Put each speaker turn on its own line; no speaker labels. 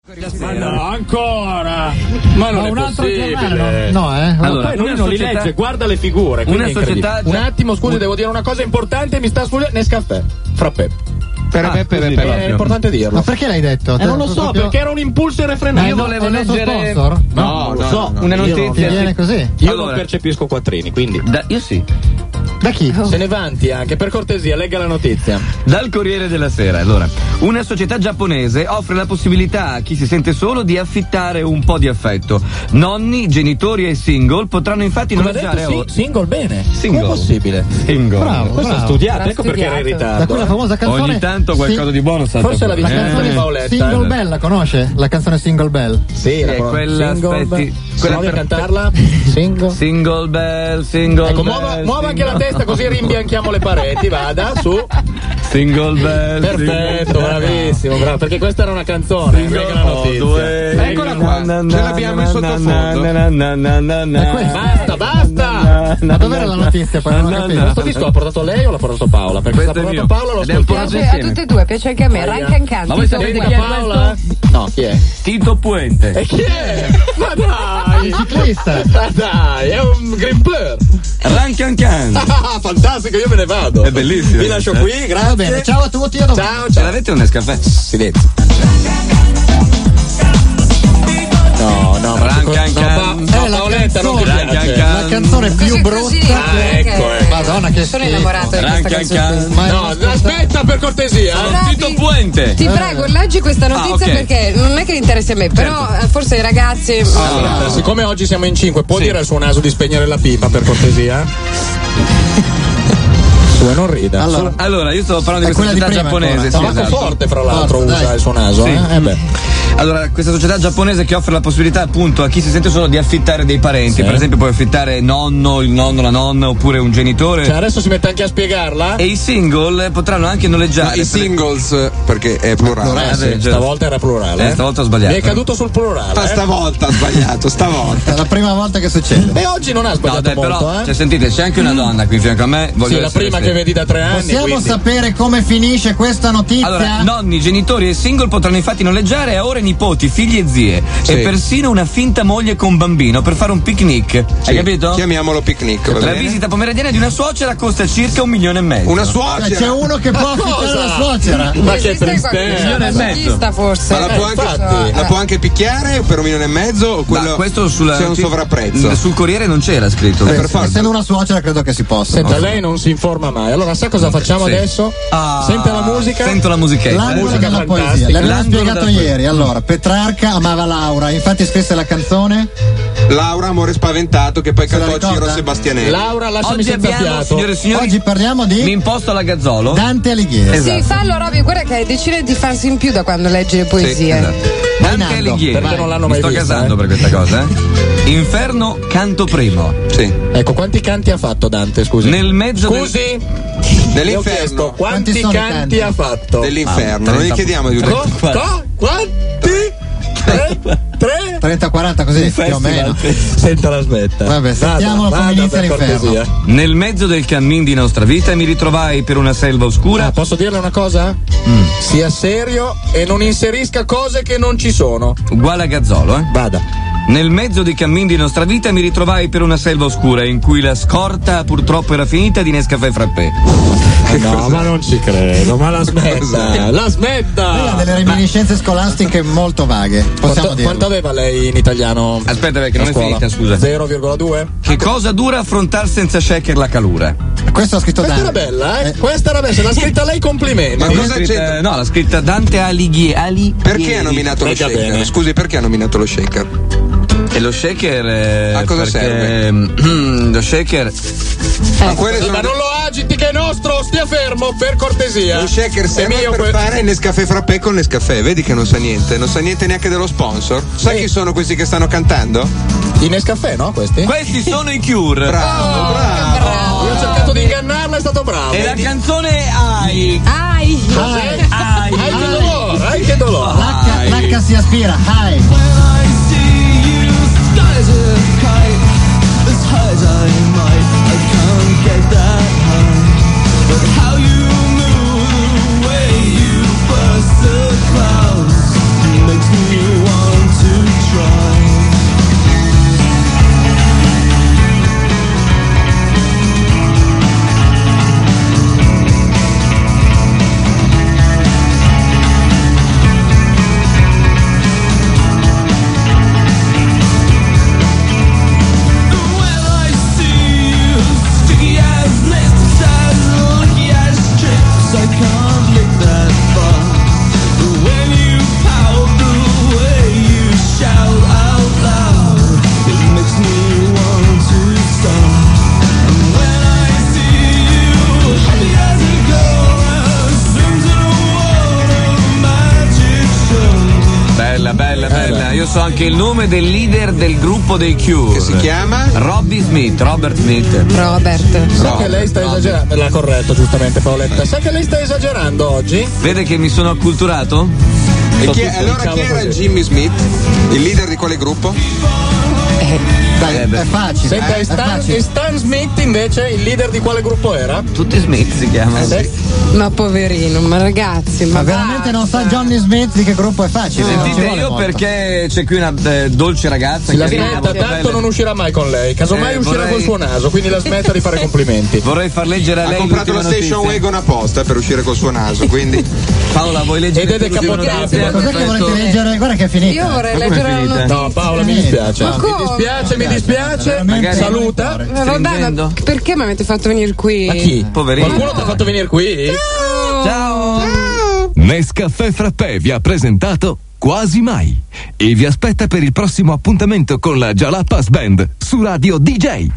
Ma no, ancora! Ma non è possibile!
No,
Allora, poi lui non li legge, guarda le figure.
Una società.
Un attimo, scusi, devo dire una cosa importante, mi sta sfuggendo. Nescafè, frappè. È importante dirlo.
Ma perché l'hai detto?
Non lo so, perché era un impulso irrefrenabile.
Io volevo leggere.
Sponsor?
No, non lo so.
Una notizia.
Ti viene così?
Io non percepisco quattrini, quindi.
Io sì.
Da chi?
Se ne vanti anche, per cortesia, legga la notizia.
Dal Corriere della Sera. Allora, una società giapponese offre la possibilità a chi si sente solo di affittare un po' di affetto. Nonni, genitori e single potranno infatti noleggiare
single bene.
Single.
Come è possibile?
Single.
Bravo,
Questo è studiato, ecco perché era in ritardo.
Da quella famosa canzone.
Ogni tanto qualcosa di buono salta.
Forse la canzone di Paoletta.
Single Bell, la conosce? La canzone Single Bell?
Sì,
quella aspetti.
Quella per cantarla?
Single Bell, Single
ecco,
Bell.
muova anche la testa così rimbianchiamo le pareti, vada, su.
Single Bell.
Perfetto, bravissimo, bravo, perché questa era una canzone, non è una notizia.
Eccola qua, ce l'abbiamo in sottofondo.
Basta!
Ma dov'era la notizia? Poi non ho capito.
Questo disco l'ha portato lei o l'ha portato Paola? Perché se l'ha portato Paola lo ascoltiamo.
A tutte e due, piace anche a me. Rancan Can.
Ma voi sapete chi è
Paola? No, chi è?
Tito Puente.
E chi è? Ma dai!
Il ciclista.
Ma dai, è un grimper!
Rancan Can.
Ah, fantastico, io me ne vado.
È bellissimo.
Vi lascio qui, grazie.
Va bene, ciao a tutti.
Ciao.
Ce l'avete un Nescafè?
Silenzio. No, Paoletta non ti piace.
La canzone più brutta.
Ecco.
Madonna, che
sono
schifo.
innamorato di questa canzone.
No, aspetta per cortesia.
Tito Puente.
Ti prego, leggi questa notizia
ok.
perché non è che interessa a me, però forse i ragazzi.
Allora, siccome oggi siamo in 5, può dire al suo naso di spegnere la pipa per cortesia? Su e non rida.
Allora, io stavo parlando di
È
questa
quella di
società
prima,
giapponese.
ancora.
Sì,
Tabacco
esatto.
forte, fra l'altro,
Forte,
usa
dai.
il suo naso.
Sì.
Beh.
Allora, questa società giapponese che offre la possibilità appunto a chi si sente solo di affittare dei parenti,
Sì.
per esempio puoi affittare il nonno, la nonna oppure un genitore.
Cioè adesso si mette anche a spiegarla?
E i single potranno anche noleggiare.
Ma i singles, perché è plurale.
Sì, stavolta era plurale.
Stavolta ho sbagliato.
Mi è caduto sul plurale.
Ma stavolta ha sbagliato, stavolta.
È la prima volta che succede.
E oggi non ha
No,
sbagliato
dai,
molto,
però,
eh?
cioè, sentite, c'è anche una donna qui in fianco a me. Voglio
Sì, la
essere
prima che
serio.
vedi da 3 anni.
Possiamo
quindi.
sapere come finisce questa notizia?
Allora, nonni, genitori e single potranno infatti noleggiare a ore nipoti, figli e zie
Sì.
e persino una finta moglie con bambino per fare un picnic. Hai capito?
Chiamiamolo picnic, va
La
bene?
visita pomeridiana di una suocera costa circa 1,5 milioni.
Una
Cioè,
suocera.
c'è uno che può affittare la suocera.
Ma che
Esiste qualcuno,
tristezza.
forse.
Ma la può anche picchiare per 1,5 milioni o quello
Ma questo sulla
c'è un sovrapprezzo?
Sul Corriere non c'era scritto.
Per forza.
Essendo una suocera credo che si possa.
Senta, lei non si informa mai. Allora, sa cosa facciamo
Sì.
adesso? Sente la musica?
Sento la musichetta.
L'angolo
musica
della
fantastica.
poesia, l'abbiamo
L'angolo
spiegato
della
ieri. Allora, Petrarca amava Laura, infatti scrisse la canzone.
Laura, amore spaventato, che poi
Se la
cantò Ciro
ricorda?
Sebastianelli.
Laura, lasciami
Oggi
senza
abbiamo,
fiato.
signore e signori,
Oggi parliamo
mi
di
imposto alla Gazzolo.
Dante Alighieri.
Sì, fallo Roby, guarda che hai decine di farsi in più da quando leggi le poesie.
Sì, esatto. Dante
Nando,
Alighieri.
perché non l'hanno
Mi
mai
sto
vista,
casando per questa cosa, Inferno, canto primo.
Sì.
Ecco, quanti canti ha fatto Dante, scusi?
Nel mezzo
Scusi? Le ho chiesto,
Dell'inferno.
quanti
sono i
canti
canti?
ha fatto?
Dell'inferno. Non gli chiediamo di
Quanti? 3?
30-40 così, più o meno.
Senta la smetta.
Vabbè, sentiamolo come inizia
per
l'inferno.
cortesia.
Nel mezzo del cammin di nostra vita mi ritrovai per una selva oscura.
Ah, posso dirle una cosa? Sia serio e non inserisca cose che non ci sono.
Uguale a Gazzolo,
Vada.
Nel mezzo dei cammin di nostra vita mi ritrovai per una selva oscura in cui la scorta purtroppo era finita di Nescafè Frappé.
No, ma non ci credo, ma la smetta. La
Lei ha
smetta.
delle reminiscenze scolastiche molto vaghe, possiamo dirlo.
Quanto aveva lei in italiano?
Aspetta, perché non
a
è
scuola?
finita, scusa.
0,2?
Che cosa dura affrontare senza shaker la calura?
Questo ha scritto
Questa era
Dante.
bella, eh? Questa era bella, se l'ha scritta lei, complimenti.
Ma cosa
Scritta-
c'entra?
no, l'ha scritta Dante Alighieri.
Perché ha nominato lo
Legga
shaker?
bene.
Scusi, perché ha nominato lo shaker?
E lo shaker
A cosa
perché, lo shaker
Ma quelle sono
Ma non lo agiti che è nostro, stia fermo, per cortesia.
lo shaker serve
È mio
per fare Nescafè Frappé con Nescafè. Vedi che non sa niente neanche dello sponsor. Sai chi sono questi che stanno cantando?
I Nescafè, no, questi?
questi sono i Cure.
Bravo, bravo.
Io ho cercato di ingannarla, è stato bravo.
E la canzone Ai.
Ai!
Ai che dolore, ai che dolore.
L'H si aspira, hi.
How you move the way you burst the clouds.
Bella. Io so anche il nome del leader del gruppo dei Cure.
Che si chiama?
Robert Smith.
Sa che lei sta esagerando. L'ha corretto giustamente Paoletta. Sa che lei sta esagerando oggi?
Vede che mi sono acculturato?
E chi era Jimmy Smith? Il leader di quale gruppo?
Dai, è facile.
Senta, e Stan Smith invece il leader di quale gruppo era?
Tutti Smith si chiamano.
Ma poverino, ma ragazzi, ma
veramente non sa Johnny Smith di che gruppo è facile.
Sentite, io perché c'è qui una dolce ragazza.
La smetta, tanto non uscirà mai con lei. Casomai uscirà col suo naso, quindi la smetta di fare complimenti.
Vorrei far leggere a lei.
Ha comprato la station wagon apposta per uscire col suo naso, quindi.
Paola, vuoi leggere?
Ed è decapotato.
Cos'è che volete leggere? Guarda che è finita.
Io vorrei leggere la notizia.
No, Paola, mi dispiace. Mi dispiace.
Magari
saluta.
Vabbè, ma perché mi avete fatto venire qui?
Ma chi?
Poverino.
Qualcuno ti ha fatto venire qui?
Ciao.
Nescaffè Frappè vi ha presentato Quasi Mai e vi aspetta per il prossimo appuntamento con la Jalapas Band su Radio DJ.